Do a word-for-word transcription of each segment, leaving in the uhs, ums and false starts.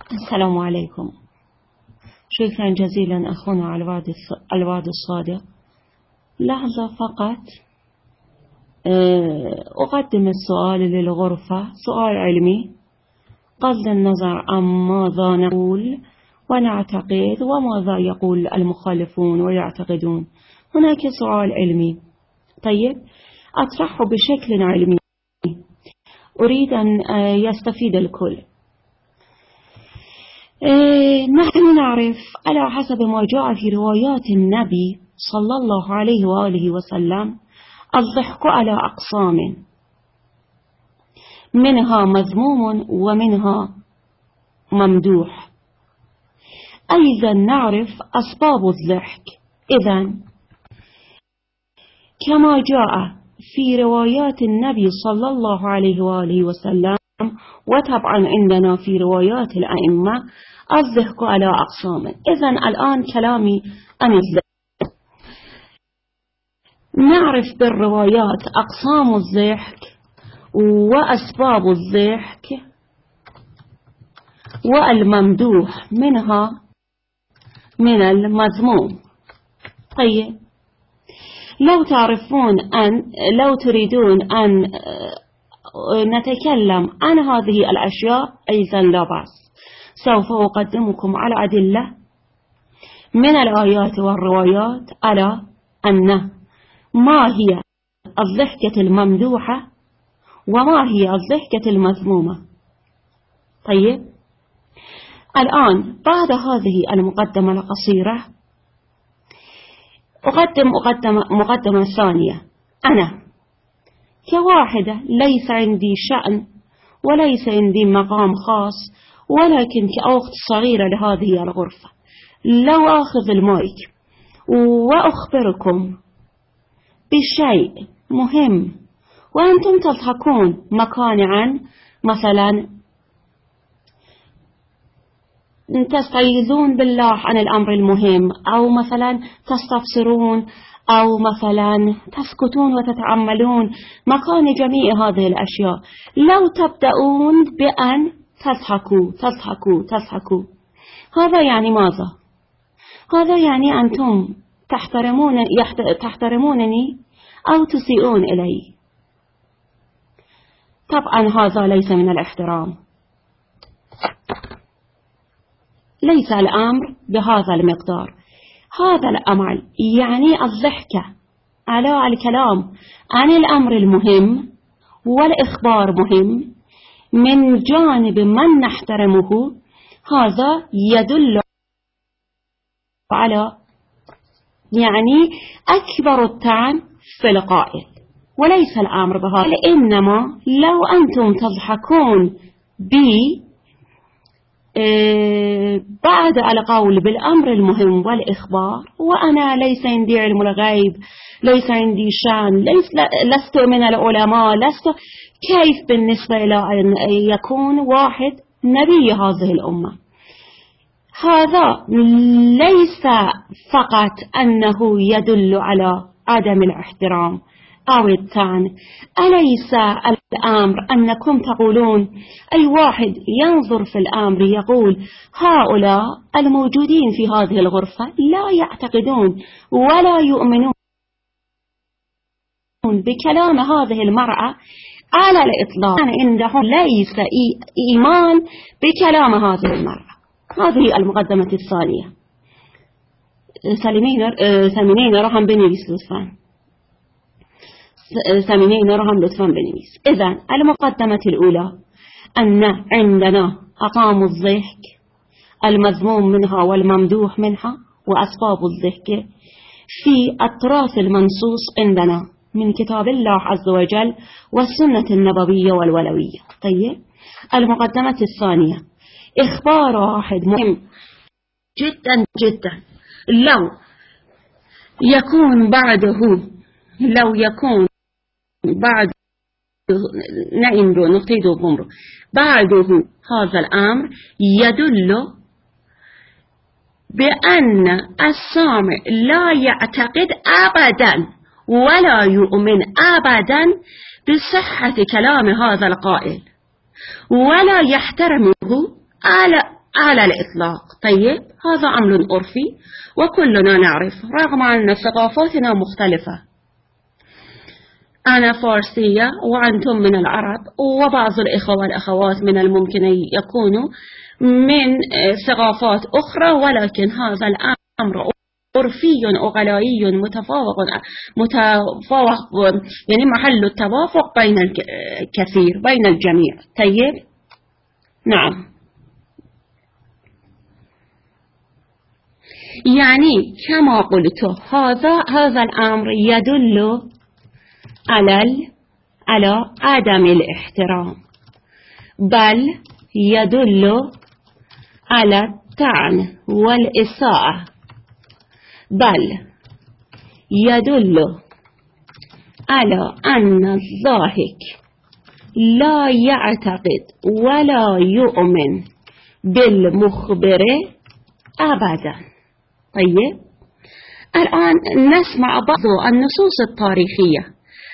السلام عليكم. شكرا جزيلا أخونا على الوعد الصادق. لحظة فقط أقدم السؤال للغرفة، سؤال علمي بغض النظر عن ماذا نقول ونعتقد وماذا يقول المخالفون ويعتقدون. هناك سؤال علمي، طيب أطرحه بشكل علمي، أريد أن يستفيد الكل. نحن نعرف على حسب ما جاء في روايات النبي صلى الله عليه وآله وسلم الضحك على أقسام، منها مذموم ومنها ممدوح. أيضا نعرف أسباب الضحك. إذن كما جاء في روايات النبي صلى الله عليه وآله وسلم، وطبعا عندنا في روايات الأئمة، الضحك على أقسام. إذن الآن كلامي عن الضحك. نعرف بالروايات أقسام الضحك وأسباب الضحك والممدوح منها من المذموم. طيب لو تعرفون أن لو تريدون أن نتكلم عن هذه الأشياء أيضا لا بأس. سوف أقدمكم على أدلة من الآيات والروايات على أن ما هي الضحكة الممدوحة وما هي الضحكة المذمومة. طيب الآن بعد هذه المقدمة القصيرة أقدم مقدمة, مقدمة ثانية. أنا كواحدة ليس عندي شأن وليس عندي مقام خاص، ولكن كأخت صغيرة لهذه الغرفة، لو أخذ المايك وأخبركم بشيء مهم وأنتم تضحكون مقانعا، مثلا تستعيذون بالله عن الأمر المهم، أو مثلا تستفسرون، أو مثلا تسكتون وتتأملون مكان جميع هذه الأشياء، لو تبدأون بأن تضحكوا تضحكوا تضحكوا، هذا يعني ماذا؟ هذا يعني أنتم تحترمون تحترمونني أو تسيئون إلي. طبعا هذا ليس من الاحترام، ليس الأمر بهذا المقدار. هذا الأمر يعني الضحكة على الكلام عن الأمر المهم والإخبار مهم من جانب من نحترمه، هذا يدل على يعني أكبر الطعن في القائل، وليس الأمر بهذا. إنما لو أنتم تضحكون بي بعد القول بالأمر المهم والإخبار، وأنا ليس عندي علم الغيب، ليس عندي شان، ليس لست من العلماء، لست، كيف بالنسبة إلى أن يكون واحد نبي هذه الأمة؟ هذا ليس فقط أنه يدل على عدم الاحترام أو الطعن. أليس الأمر أنكم تقولون، أي واحد ينظر في الأمر يقول هؤلاء الموجودين في هذه الغرفة لا يعتقدون ولا يؤمنون بكلام هذه المرأة على الإطلاق، عندهم ليس إيمان بكلام هذه المرأة. هذه المقدمة الثانية. سلمين ثمانين رقم بنويس لطفا، ثمانين رقم لطفا بنويس. إذن المقدمة الأولى أن عندنا أقام الضحك المذموم منها والممدوح منها وأسباب الضحك في التراث المنصوص عندنا من كتاب الله عز وجل والسنة النبوية والولوية. طيب المقدمة الثانية، إخبار واحد مهم جدا جدا، لو يكون بعده لو يكون بعد نعمر نقيد بمر بعده هذا الأمر يدل بأن السامع لا يعتقد أبدا ولا يؤمن أبدا بصحة كلام هذا القائل، ولا يحترمه على على الإطلاق. طيب هذا أمر عرفي وكلنا نعرف رغم أن ثقافاتنا مختلفة، أنا فارسية وأنتم من العرب، وبعض الإخوة والأخوات من الممكن أن يكونوا من ثقافات أخرى، ولكن هذا الأمر عرفي وغلائي متفاوق متفاوق يعني محل التوافق بين الكثير بين الجميع. طيب نعم، يعني كما قلت هذا هذا الأمر يدل على على عدم الاحترام، بل يدل على الطعن والإساءة، بل يدل على أن الضاحك لا يعتقد ولا يؤمن بالمخبر أبدا. طيب الآن نسمع بعض النصوص التاريخية.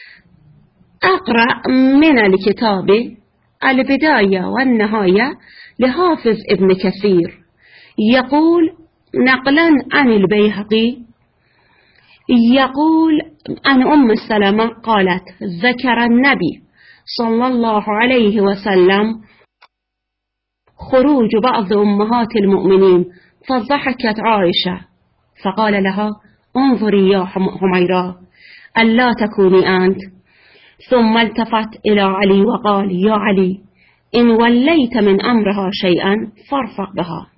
أقرأ من الكتاب البداية والنهاية لحافظ ابن كثير، يقول نقلا عن البيهقي، يقول عن أم سلمة قالت: ذكر النبي صلى الله عليه وسلم خروج بعض أمهات المؤمنين، فضحكت عائشة فقال لها: انظري يا حميراء ألا تكوني أنت. ثم التفت إلى علي وقال: يا علي إن وليت من أمرها شيئا فارفق بها.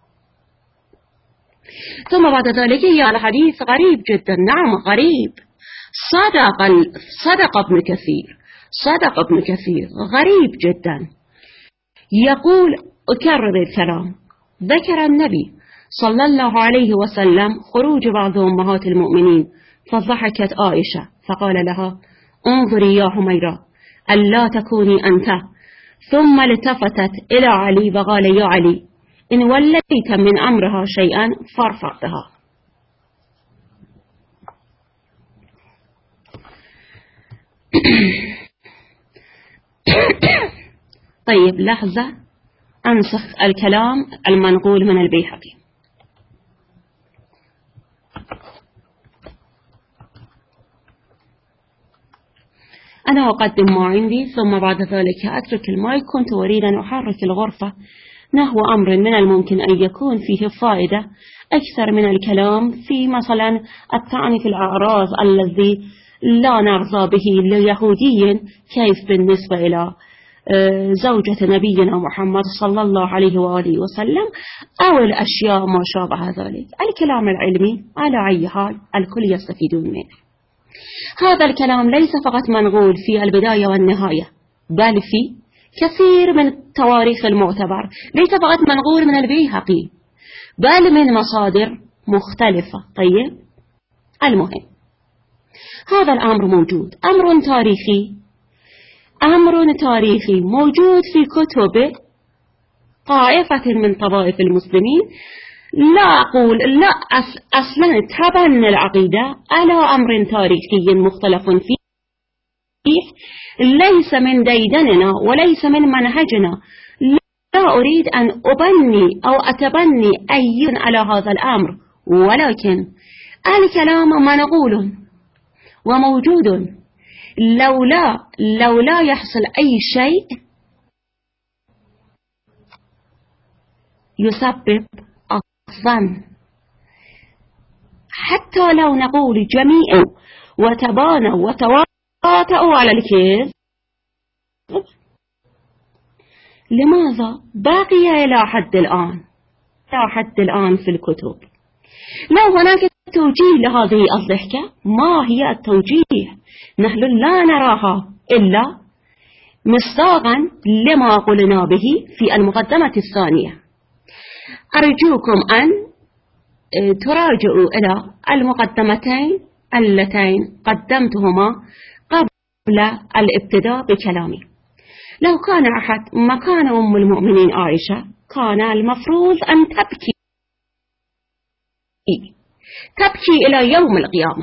ثم بعد ذلك هي الحديث غريب جدا. نعم غريب، صدق صدق ابن كثير صدق ابن كثير غريب جدا. يقول أكرر الكلام: ذكر النبي صلى الله عليه وسلم خروج بعض أمهات المؤمنين، فضحكت عائشة فقال لها: انظري يا حميراء ألا تكوني أنت. ثم التفتت إلى علي وقال: يا علي إن وليت من أمرها شيئا فارفق بها. طيب لحظة أنسخ الكلام المنقول من البيهقي. أنا أقدم ما عندي، ثم بعد ذلك أترك المايك. كنت أريد أن أحرك الغرفة نحو أمر من الممكن أن يكون فيه فائدة أكثر من الكلام في مثلا الطعن في الأعراض الذي لا نرضى به ليهودي، كيف بالنسبة إلى زوجة نبينا محمد صلى الله عليه وآله وسلم، أو الأشياء ما شابه ذلك. الكلام العلمي على أي حال الكل يستفيدون منه. هذا الكلام ليس فقط منقول في البداية والنهاية، بل في كثير من التواريخ المعتبر، ليس فقط منقول من البيهقي بل من مصادر مختلفة. طيب المهم هذا الأمر موجود، أمر تاريخي أمر تاريخي موجود في كتب طائفة من طوائف المسلمين. لا أقول لا أصلا تبنى العقيدة على أمر تاريخي مختلف فيه، ليس من ديدننا وليس من منهجنا. لا أريد أن أبني أو أتبني أي على هذا الأمر، ولكن الكلام منقول وموجود. لولا لولا يحصل أي شيء يسبب الظن، حتى لو نقول جميعا وتبانوا وتواطؤوا على الكذب، لماذا بقي إلى حد الآن إلى حد الآن في الكتب؟ لو هناك توجيه لهذه الضحكة، ما هي التوجيه؟ نحن لا نراها إلا مصداقا لما قلنا به في المقدمة الثانية. أرجوكم أن تراجعوا إلى المقدمتين اللتين قدمتهما قبل الابتداء بكلامي. لو كان أحد مكان أم المؤمنين عائشة كان المفروض أن تبكي تبكي إلى يوم القيامة،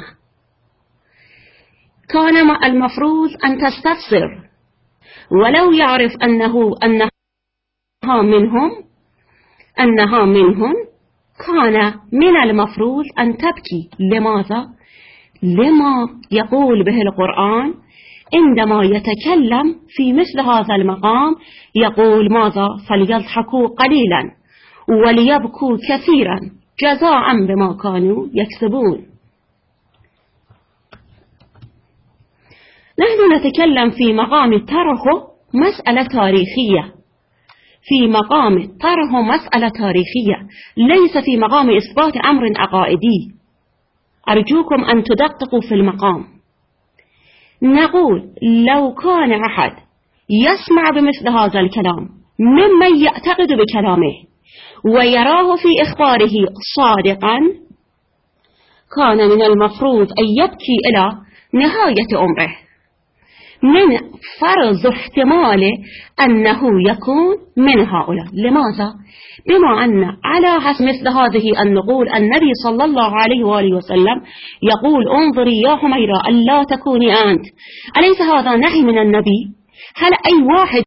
كان المفروض أن تستفسر، ولو يعرف أنه أنها منهم أنها منهم كان من المفروض أن تبكي. لماذا؟ لما يقول به القرآن عندما يتكلم في مثل هذا المقام يقول ماذا؟ فليضحكوا قليلا وليبكوا كثيرا جزاء بما كانوا يكسبون. نحن نتكلم في مقام طرح مسألة تاريخية، في مقام طرح مسألة تاريخية، ليس في مقام إثبات أمر عقائدي. أرجوكم أن تدققوا في المقام. نقول لو كان أحد يسمع بمثل هذا الكلام ممن يعتقد بكلامه ويراه في إخباره صادقا، كان من المفروض أن يبكي إلى نهاية عمره، من فرض احتمال أنه يكون من هؤلاء. لماذا؟ بما أن على حسب مثل هذه النقول النبي صلى الله عليه وآله وسلم يقول انظري يا حميرة ألا تكوني أنت. أليس هذا نهي من النبي؟ هل أي واحد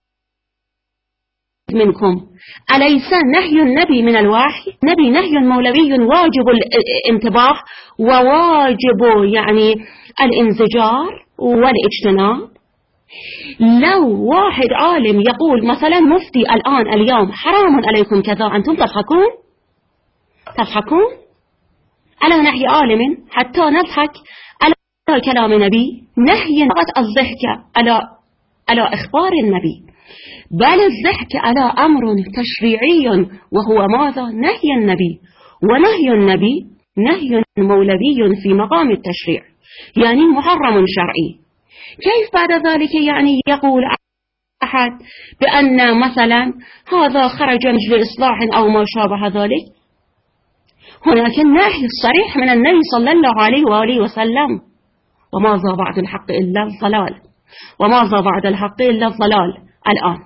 منكم أليس نهي النبي من الوحي؟ نبي نهي مولوي واجب الانتباه وواجب يعني الانزجار والاجتناب. لو واحد عالم يقول مثلا مفتي الآن اليوم حرام عليكم كذا، أنتم تضحكون تضحكون على نهي عالم حتى نضحك على كلام النبي؟ نهي فقط الضحك على على إخبار النبي، بل الضحك على أمر تشريعي وهو ماذا؟ نهي النبي. ونهي النبي نهي مولوي في مقام التشريع، يعني محرم شرعي. كيف بعد ذلك يعني يقول أحد بأن مثلا هذا خرج لإصلاح أو ما شابه ذلك؟ هناك نهي صريح من النبي صلى الله عليه وآله وسلم. وماذا بعد الحق إلا الضلال، وماذا بعد الحق إلا الضلال. الآن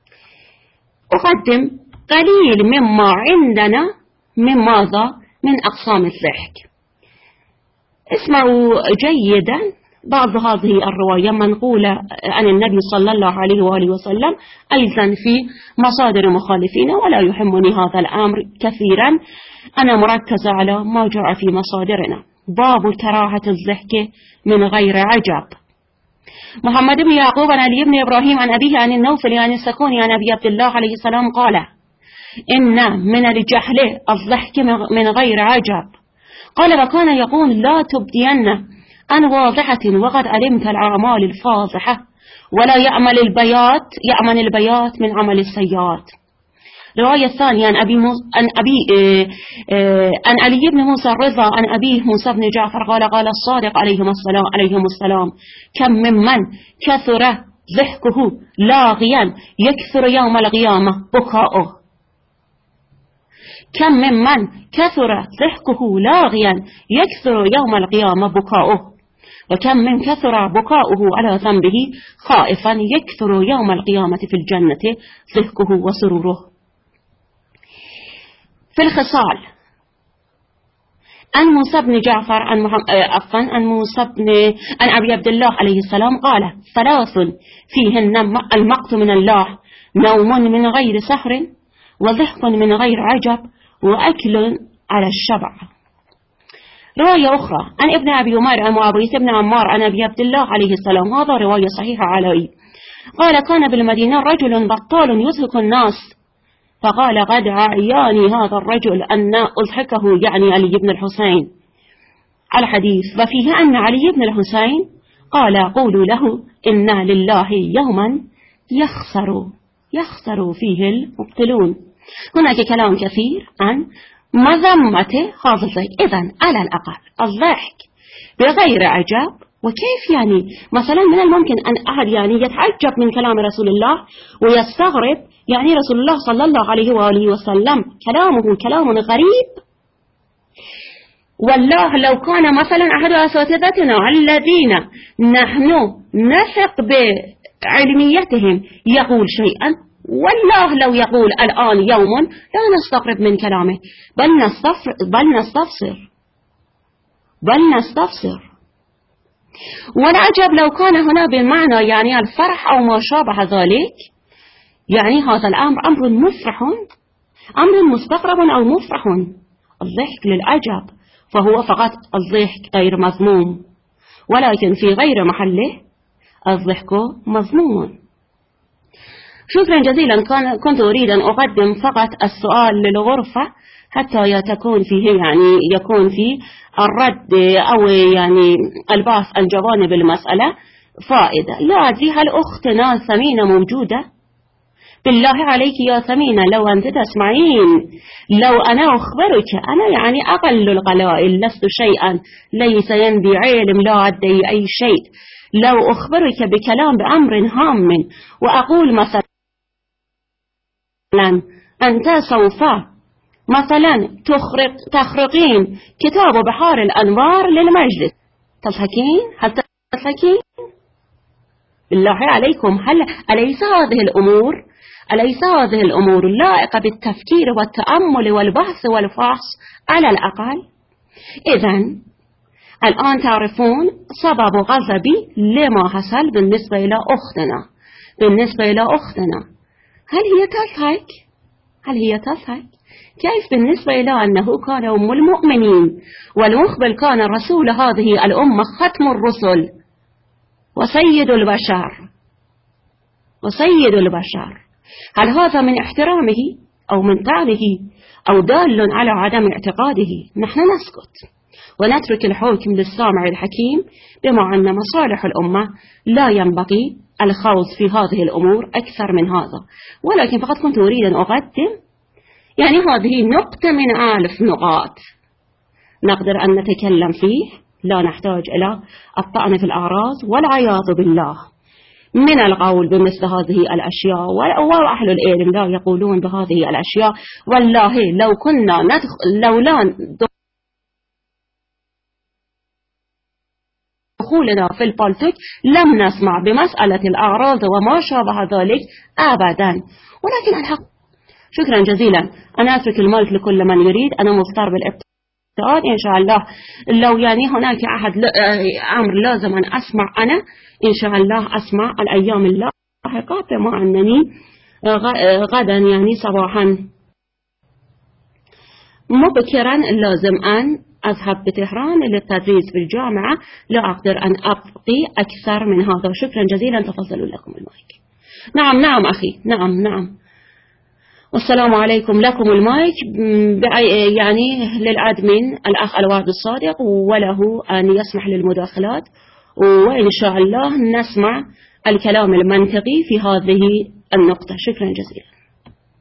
أقدم قليل مما عندنا من ماذا؟ من أقسام الضحك. اسمعوا جيدا بعض هذه الرواية منقولة عن النبي صلى الله عليه وآله وسلم أيضا في مصادر مخالفين، ولا يهمني هذا الأمر كثيرا، أنا مركزة على ما جاء في مصادرنا. باب كراهة الضحك من غير عجب. محمد بن يعقوب عن علي بن إبراهيم عن أبيه عن النوفل عن السكوني عن أبي عبد الله عليه السلام قال إن من الجهل الضحك من غير عجب. قال وكان يقول لا تبدين عن واضحة وقد علمت الأعمال الفاضحة ولا يعمل البيات يعمل البيات من عمل السيئات. رواية الثانية عن أبي موس... عن أبي آه آه عن علي بن موسى الرضا عن أبيه موسى بن جعفر قال قال الصادق عليهم السلام عليهم السلام كم ممن كثر ضحكه لاغيا يكثر يوم القيامة بكاؤه. كم ممن كثر ضحكه لاغيا يكثر يوم القيامة بكاؤه، وكم من كثر بكاؤه على ذنبه خائفا يكثر يوم القيامة في الجنة ضحكه وسروره. في الخصال عن موسى بن جعفر عن عفوا عن موسى بن عن أبي عبد الله عليه السلام قال ثلاث فيهن المقت من الله نوم من غير سهر وضحك من غير عجب وأكل على الشبع. رواية أخرى عن ابن أبي عمر عن معاوية بن عمار عن أبي عبد الله عليه السلام، هذا رواية صحيحة علي، قال كان بالمدينة رجل بطال يضحك الناس، فقال قد عياني هذا الرجل أن أضحكه، يعني علي بن الحسين. الحديث وفيه أن علي بن الحسين قال قولوا له إن لله يوما يخسر يخسر فيه المبطلون. هناك كلام كثير عن مذمة هذا الضحك. إذن على الأقل الضحك بغير عجب. وكيف يعني مثلا من الممكن أن أحد يعني يتعجب من كلام رسول الله ويستغرب، يعني رسول الله صلى الله عليه وآله وسلم كلامه كلام غريب. والله لو كان مثلا أحد أساتذتنا الذين نحن نثق بعلميتهم يقول شيئا، والله لو يقول الآن يوم لا نستغرب من كلامه، بل نستفسر بل نستفسر بل نستفسر والعجب لو كان هنا بالمعنى يعني الفرح أو ما شابه ذلك، يعني هذا الأمر أمر مفرح أمر مستغرب أو مفرح. الضحك للعجب، فهو فقط الضحك غير مذموم، ولكن في غير محله الضحك مذموم. شكرا جزيلا. كنت أريد أن أقدم فقط السؤال للغرفة حتى تكون فيه يعني يكون فيه الرد أو يعني البحث عن جوانب المسألة فائدة. لا أدري هل أختنا ثمينة موجودة؟ بالله عليك يا ثمينة، لو أنت تسمعين، لو أنا أخبرك، أنا يعني أقل القلائل، لست شيئا، ليس يندي علم، لا أدعي أي شيء. لو أخبرك بكلام بأمر هام وأقول مثلا أنت سوف مثلا تخرق تخرقين كتاب بحار الأنوار للمجلس، تضحكين؟ هل تضحكين؟ بالله عليكم، هل أليس هذه الأمور أليس هذه الأمور لائقة بالتفكير والتأمل والبحث والفحص على الأقل؟ إذن الآن تعرفون سبب غضبي لما حصل بالنسبة إلى أختنا بالنسبة إلى أختنا هل هي تضحك؟ هل هي تضحك؟ كيف بالنسبة إلى أنه كان أم المؤمنين والمخبر كان رسول هذه الأمة، ختم الرسل وسيد البشر وسيد البشر؟ هل هذا من احترامه أو من طعنه أو دال على عدم اعتقاده؟ نحن نسكت ونترك الحكم للسامع الحكيم، بما أن مصالح الأمة لا ينبغي الخوض في هذه الأمور أكثر من هذا. ولكن فقط كنت أريد أن أقدم يعني هذه نقطة من ألف نقاط نقدر أن نتكلم فيه، لا نحتاج إلى الطعن في الأعراض والعياذ بالله من القول بمثل هذه الأشياء. وأهل العلم لا يقولون بهذه الأشياء. والله لو كنا ندخل لولا دخولنا في البوليتيك لم نسمع بمسألة الأعراض وما شابه ذلك أبدا. ولكن الحق. شكرا جزيلا. أنا أترك المايك لكل من يريد. أنا مضطر بالابتعاد إن شاء الله. لو يعني هناك أحد أمر لازم أن أسمع، أنا إن شاء الله أسمع الأيام اللاحقة، بما أنني غدا يعني صباحا مبكرا لازم أن أذهب بطهران للتدريس في الجامعة، لا أقدر أن أبقي أكثر من هذا. شكرا جزيلا. تفضلوا لكم المايك. نعم نعم أخي، نعم نعم. والسلام عليكم. لكم المايك يعني للأدمن الأخ الوارد الصادق، وله أن يسمح للمداخلات، وإن شاء الله نسمع الكلام المنطقي في هذه النقطة. شكرا جزيلا.